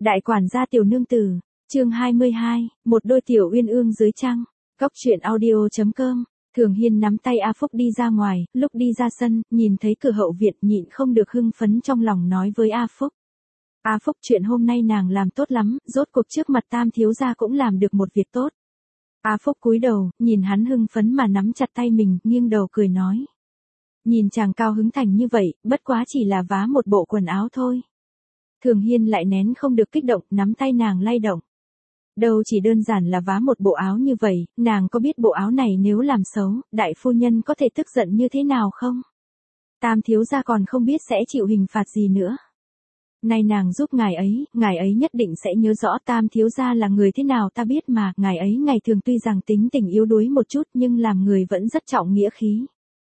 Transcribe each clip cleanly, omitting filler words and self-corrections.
Đại quản gia tiểu nương tử, chương 22, một đôi tiểu uyên ương dưới trăng. Cóc truyện audio.com. Thường Hiên nắm tay A Phúc đi ra ngoài, lúc đi ra sân, nhìn thấy cửa hậu viện nhịn không được hưng phấn trong lòng nói với A Phúc. A Phúc, chuyện hôm nay nàng làm tốt lắm, rốt cuộc trước mặt Tam thiếu gia cũng làm được một việc tốt. A Phúc cúi đầu, nhìn hắn hưng phấn mà nắm chặt tay mình, nghiêng đầu cười nói. Nhìn chàng cao hứng thành như vậy, bất quá chỉ là vá một bộ quần áo thôi. Thường Hiên lại nén không được kích động, nắm tay nàng lay động. Đâu chỉ đơn giản là vá một bộ áo như vậy, nàng có biết bộ áo này nếu làm xấu, đại phu nhân có thể tức giận như thế nào không? Tam thiếu gia còn không biết sẽ chịu hình phạt gì nữa. Nay nàng giúp ngài ấy nhất định sẽ nhớ rõ Tam thiếu gia là người thế nào ta biết mà, ngài ấy ngày thường tuy rằng tính tình yếu đuối một chút nhưng làm người vẫn rất trọng nghĩa khí.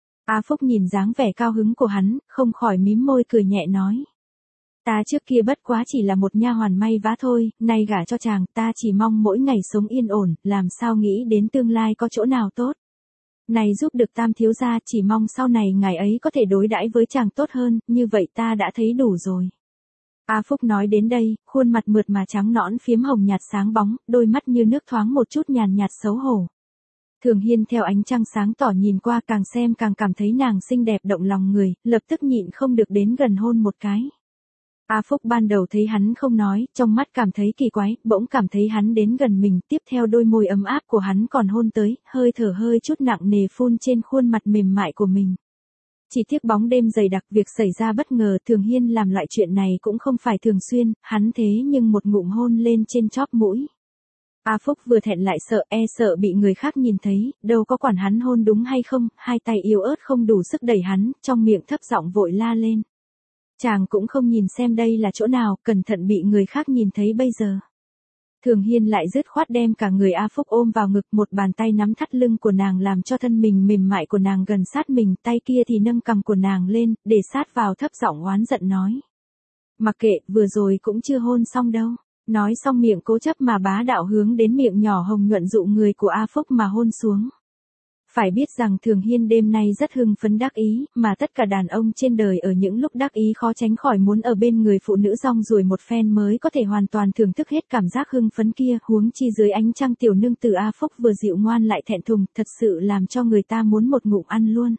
A Phúc nhìn dáng vẻ cao hứng của hắn, không khỏi mím môi cười nhẹ nói. Ta trước kia bất quá chỉ là một nha hoàn may vá thôi, nay gả cho chàng, ta chỉ mong mỗi ngày sống yên ổn, làm sao nghĩ đến tương lai có chỗ nào tốt. Này giúp được Tam thiếu gia, chỉ mong sau này ngài ấy có thể đối đãi với chàng tốt hơn, như vậy ta đã thấy đủ rồi. A Phúc nói đến đây, khuôn mặt mượt mà trắng nõn phiếm hồng nhạt sáng bóng, đôi mắt như nước thoáng một chút nhàn nhạt xấu hổ. Thường Hiên theo ánh trăng sáng tỏ nhìn qua càng xem càng cảm thấy nàng xinh đẹp động lòng người, lập tức nhịn không được đến gần hôn một cái. A Phúc ban đầu thấy hắn không nói, trong mắt cảm thấy kỳ quái, bỗng cảm thấy hắn đến gần mình, tiếp theo đôi môi ấm áp của hắn còn hôn tới, hơi thở hơi chút nặng nề phun trên khuôn mặt mềm mại của mình. Chỉ tiếc bóng đêm dày đặc, việc xảy ra bất ngờ, Thường Hiên làm loại chuyện này cũng không phải thường xuyên, hắn thế nhưng một ngụm hôn lên trên chóp mũi. A Phúc vừa thẹn lại sợ bị người khác nhìn thấy, đâu có quản hắn hôn đúng hay không, hai tay yếu ớt không đủ sức đẩy hắn, trong miệng thấp giọng vội la lên. Chàng cũng không nhìn xem đây là chỗ nào, cẩn thận bị người khác nhìn thấy bây giờ. Thường Hiên lại dứt khoát đem cả người A Phúc ôm vào ngực, một bàn tay nắm thắt lưng của nàng làm cho thân mình mềm mại của nàng gần sát mình, tay kia thì nâng cằm của nàng lên, để sát vào, thấp giọng oán giận nói. Mặc kệ, vừa rồi cũng chưa hôn xong đâu. Nói xong miệng cố chấp mà bá đạo hướng đến miệng nhỏ hồng nhuận dụ người của A Phúc mà hôn xuống. Phải biết rằng Thường Hiên đêm nay rất hưng phấn đắc ý, mà tất cả đàn ông trên đời ở những lúc đắc ý khó tránh khỏi muốn ở bên người phụ nữ rong ruổi một phen mới có thể hoàn toàn thưởng thức hết cảm giác hưng phấn kia, huống chi dưới ánh trăng tiểu nương tử A Phúc vừa dịu ngoan lại thẹn thùng, thật sự làm cho người ta muốn một ngụm ăn luôn.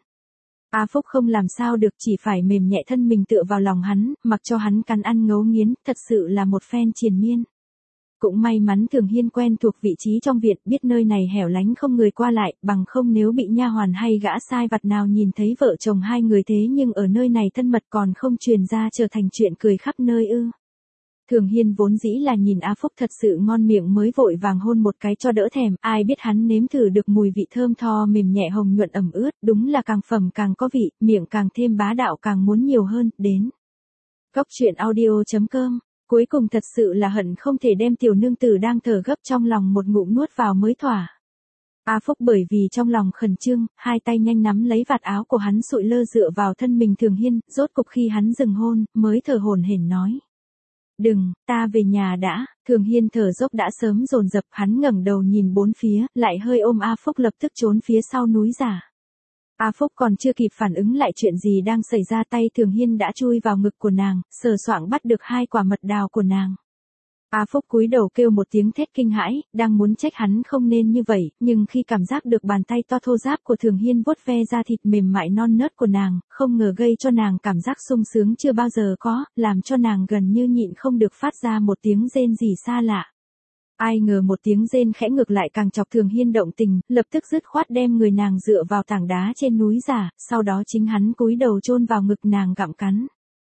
A Phúc không làm sao được, chỉ phải mềm nhẹ thân mình tựa vào lòng hắn, mặc cho hắn cắn ăn ngấu nghiến, thật sự là một phen triền miên. Cũng may mắn Thường Hiên quen thuộc vị trí trong viện, biết nơi này hẻo lánh không người qua lại, bằng không nếu bị nha hoàn hay gã sai vặt nào nhìn thấy vợ chồng hai người thế nhưng ở nơi này thân mật còn không truyền ra trở thành chuyện cười khắp nơi ư. Thường Hiên vốn dĩ là nhìn A Phúc thật sự ngon miệng mới vội vàng hôn một cái cho đỡ thèm, ai biết hắn nếm thử được mùi vị thơm tho mềm nhẹ hồng nhuận ẩm ướt, đúng là càng phẩm càng có vị, miệng càng thêm bá đạo càng muốn nhiều hơn, đến. Cóc truyện audio.com. Cuối cùng thật sự là hận không thể đem tiểu nương tử đang thở gấp trong lòng một ngụm nuốt vào mới thỏa. A Phúc bởi vì trong lòng khẩn trương, hai tay nhanh nắm lấy vạt áo của hắn sụi lơ dựa vào thân mình Thường Hiên, rốt cục khi hắn dừng hôn, mới thở hổn hển nói. Đừng, ta về nhà đã. Thường Hiên thở dốc đã sớm dồn dập, hắn ngẩng đầu nhìn bốn phía, lại hơi ôm A Phúc lập tức trốn phía sau núi giả. A Phúc còn chưa kịp phản ứng lại chuyện gì đang xảy ra, tay Thường Hiên đã chui vào ngực của nàng, sờ soạng bắt được hai quả mật đào của nàng. A Phúc cúi đầu kêu một tiếng thét kinh hãi, đang muốn trách hắn không nên như vậy, nhưng khi cảm giác được bàn tay to thô ráp của Thường Hiên vuốt ve da thịt mềm mại non nớt của nàng, không ngờ gây cho nàng cảm giác sung sướng chưa bao giờ có, làm cho nàng gần như nhịn không được phát ra một tiếng rên rỉ xa lạ. Ai ngờ một tiếng rên khẽ ngược lại càng chọc Thường Hiên động tình, lập tức dứt khoát đem người nàng dựa vào tảng đá trên núi giả, sau đó chính hắn cúi đầu chôn vào ngực nàng gặm cắn.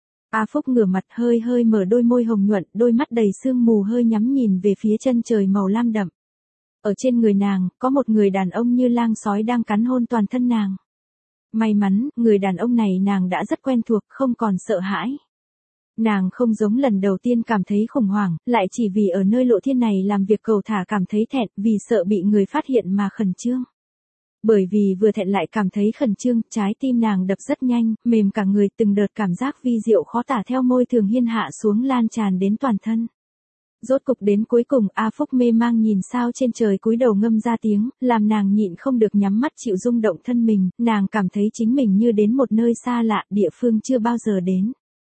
A Phúc ngửa mặt hơi hơi mở đôi môi hồng nhuận, đôi mắt đầy sương mù hơi nhắm nhìn về phía chân trời màu lam đậm. Ở trên người nàng, có một người đàn ông như lang sói đang cắn hôn toàn thân nàng. May mắn, người đàn ông này nàng đã rất quen thuộc, không còn sợ hãi. Nàng không giống lần đầu tiên cảm thấy khủng hoảng, lại chỉ vì ở nơi lộ thiên này làm việc cầu thả cảm thấy thẹn, vì sợ bị người phát hiện mà khẩn trương. Bởi vì vừa thẹn lại cảm thấy khẩn trương, trái tim nàng đập rất nhanh, mềm cả người, từng đợt cảm giác vi diệu khó tả theo môi Thường Hiên hạ xuống lan tràn đến toàn thân. Rốt cục đến cuối cùng, A Phúc mê mang nhìn sao trên trời cúi đầu ngâm ra tiếng, làm nàng nhịn không được nhắm mắt chịu rung động thân mình, nàng cảm thấy chính mình như đến một nơi xa lạ, địa phương chưa bao giờ đến.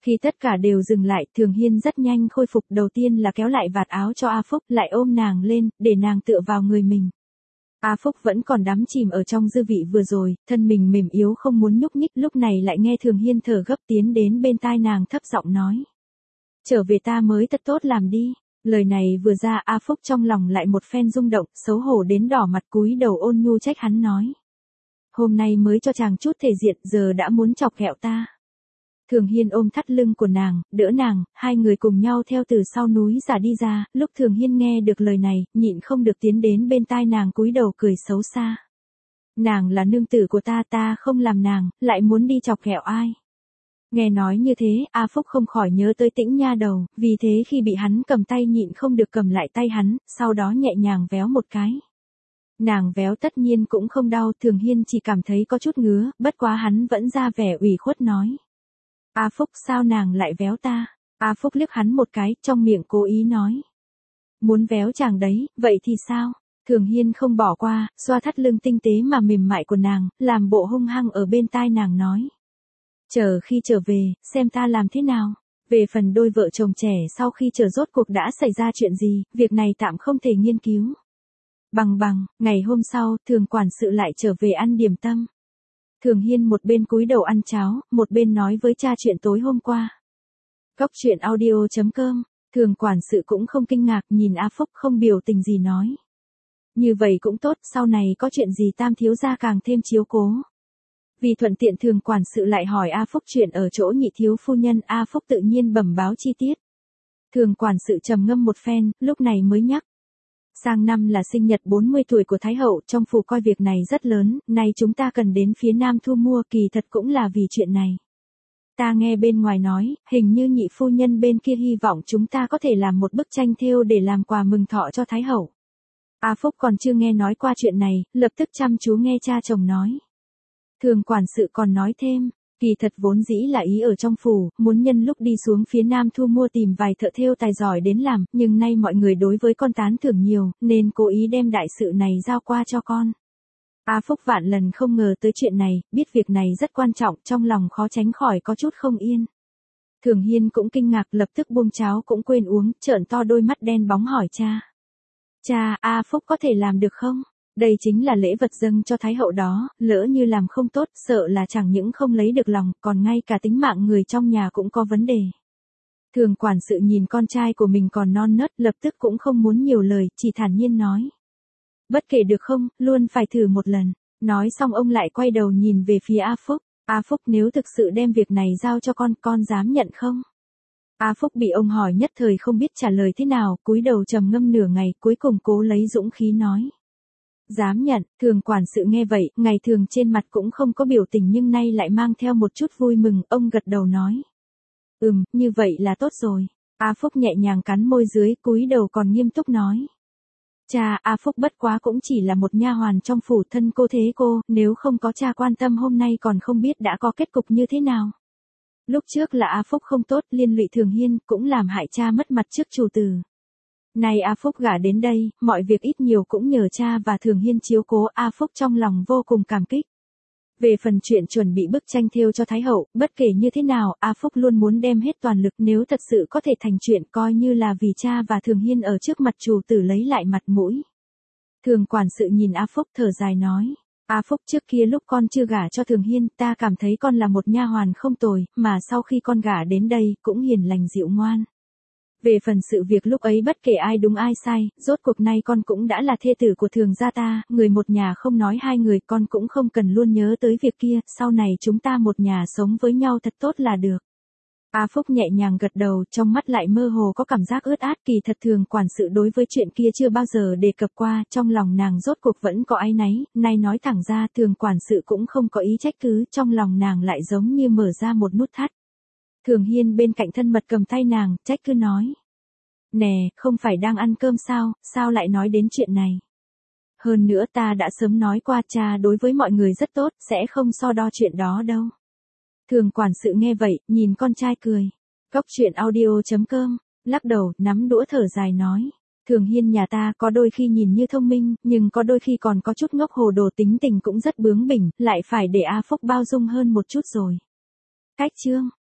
Khi tất cả đều dừng lại, Thường Hiên rất nhanh khôi phục, đầu tiên là kéo lại vạt áo cho A Phúc, lại ôm nàng lên, để nàng tựa vào người mình. A Phúc vẫn còn đắm chìm ở trong dư vị vừa rồi, thân mình mềm yếu không muốn nhúc nhích, lúc này lại nghe Thường Hiên thở gấp tiến đến bên tai nàng thấp giọng nói. Trở về ta mới thật tốt làm đi. Lời này vừa ra, A Phúc trong lòng lại một phen rung động, xấu hổ đến đỏ mặt, cúi đầu ôn nhu trách hắn nói. Hôm nay mới cho chàng chút thể diện, giờ đã muốn chọc ghẹo ta. Thường Hiên ôm thắt lưng của nàng, đỡ nàng, hai người cùng nhau theo từ sau núi giả đi ra, lúc Thường Hiên nghe được lời này, nhịn không được tiến đến bên tai nàng cúi đầu cười xấu xa. Nàng là nương tử của ta, ta không làm nàng, lại muốn đi chọc ghẹo ai. Nghe nói như thế, A Phúc không khỏi nhớ tới Tĩnh nha đầu, vì thế khi bị hắn cầm tay nhịn không được cầm lại tay hắn, sau đó nhẹ nhàng véo một cái. Nàng véo tất nhiên cũng không đau, Thường Hiên chỉ cảm thấy có chút ngứa, bất quá hắn vẫn ra vẻ ủy khuất nói. A Phúc sao nàng lại véo ta? A Phúc liếc hắn một cái, trong miệng cố ý nói. Muốn véo chàng đấy, vậy thì sao? Thường Hiên không bỏ qua, xoa thắt lưng tinh tế mà mềm mại của nàng, làm bộ hung hăng ở bên tai nàng nói. Chờ khi trở về, xem ta làm thế nào. Về phần đôi vợ chồng trẻ sau khi chờ rốt cuộc đã xảy ra chuyện gì, việc này tạm không thể nghiên cứu. Ngày hôm sau, Thường quản sự lại trở về ăn điểm tâm. Thường Hiên một bên cúi đầu ăn cháo, một bên nói với cha chuyện tối hôm qua. Cóc truyện audio.com, Thường quản sự cũng không kinh ngạc, nhìn A Phúc không biểu tình gì nói. Như vậy cũng tốt, sau này có chuyện gì Tam thiếu gia càng thêm chiếu cố. Vì thuận tiện Thường quản sự lại hỏi A Phúc chuyện ở chỗ Nhị thiếu phu nhân, A Phúc tự nhiên bẩm báo chi tiết. Thường quản sự trầm ngâm một phen, lúc này mới nhắc. Sang năm là sinh nhật 40 tuổi của Thái hậu, trong phủ coi việc này rất lớn, nay chúng ta cần đến phía Nam thu mua, kỳ thật cũng là vì chuyện này. Ta nghe bên ngoài nói, hình như Nhị phu nhân bên kia hy vọng chúng ta có thể làm một bức tranh thêu để làm quà mừng thọ cho Thái hậu. A Phúc còn chưa nghe nói qua chuyện này, lập tức chăm chú nghe cha chồng nói. Thường quản sự còn nói thêm, kỳ thật vốn dĩ là ý ở trong phủ, muốn nhân lúc đi xuống phía Nam thu mua tìm vài thợ thêu tài giỏi đến làm, nhưng nay mọi người đối với con tán thưởng nhiều, nên cố ý đem đại sự này giao qua cho con. A Phúc vạn lần không ngờ tới chuyện này, biết việc này rất quan trọng, trong lòng khó tránh khỏi có chút không yên. Thường Hiên cũng kinh ngạc, lập tức buông cháo cũng quên uống, trợn to đôi mắt đen bóng hỏi cha. Cha, A Phúc có thể làm được không? Đây chính là lễ vật dâng cho Thái hậu đó, lỡ như làm không tốt, sợ là chẳng những không lấy được lòng, còn ngay cả tính mạng người trong nhà cũng có vấn đề. Thường quản sự nhìn con trai của mình còn non nớt, lập tức cũng không muốn nhiều lời, chỉ thản nhiên nói. Bất kể được không, luôn phải thử một lần. Nói xong ông lại quay đầu nhìn về phía A Phúc. A Phúc nếu thực sự đem việc này giao cho con dám nhận không? A Phúc bị ông hỏi nhất thời không biết trả lời thế nào, cúi đầu trầm ngâm nửa ngày, cuối cùng cố lấy dũng khí nói. Dám nhận, Thường quản sự nghe vậy, ngày thường trên mặt cũng không có biểu tình nhưng nay lại mang theo một chút vui mừng, ông gật đầu nói. Như vậy là tốt rồi. A Phúc nhẹ nhàng cắn môi dưới, cúi đầu còn nghiêm túc nói. Cha, A Phúc bất quá cũng chỉ là một nha hoàn trong phủ, thân cô thế cô, nếu không có cha quan tâm hôm nay còn không biết đã có kết cục như thế nào. Lúc trước là A Phúc không tốt, liên lụy Thường Hiên, cũng làm hại cha mất mặt trước chủ tử. Nay A Phúc gả đến đây, mọi việc ít nhiều cũng nhờ cha và Thường Hiên chiếu cố, A Phúc trong lòng vô cùng cảm kích. Về phần chuyện chuẩn bị bức tranh thêu cho Thái hậu, bất kể như thế nào, A Phúc luôn muốn đem hết toàn lực, nếu thật sự có thể thành chuyện, coi như là vì cha và Thường Hiên ở trước mặt chủ tử lấy lại mặt mũi. Thường quản sự nhìn A Phúc thở dài nói. A Phúc, trước kia lúc con chưa gả cho Thường Hiên, ta cảm thấy con là một nha hoàn không tồi, mà sau khi con gả đến đây, cũng hiền lành dịu ngoan. Về phần sự việc lúc ấy bất kể ai đúng ai sai, rốt cuộc nay con cũng đã là thê tử của Thường gia ta, người một nhà không nói hai người, con cũng không cần luôn nhớ tới việc kia, sau này chúng ta một nhà sống với nhau thật tốt là được. A Phúc nhẹ nhàng gật đầu, trong mắt lại mơ hồ có cảm giác ướt át, kỳ thật Thường quản sự đối với chuyện kia chưa bao giờ đề cập qua, trong lòng nàng rốt cuộc vẫn có áy náy, nay nói thẳng ra Thường quản sự cũng không có ý trách cứ, trong lòng nàng lại giống như mở ra một nút thắt. Thường Hiên bên cạnh thân mật cầm tay nàng, trách cứ nói. Nè, không phải đang ăn cơm sao lại nói đến chuyện này. Hơn nữa ta đã sớm nói qua cha đối với mọi người rất tốt, sẽ không so đo chuyện đó đâu. Thường quản sự nghe vậy, nhìn con trai cười. Cóc truyện audio.com, lắc đầu, nắm đũa thở dài nói. Thường Hiên nhà ta có đôi khi nhìn như thông minh, nhưng có đôi khi còn có chút ngốc hồ đồ, tính tình cũng rất bướng bỉnh, lại phải để A Phúc bao dung hơn một chút rồi. Cách chương.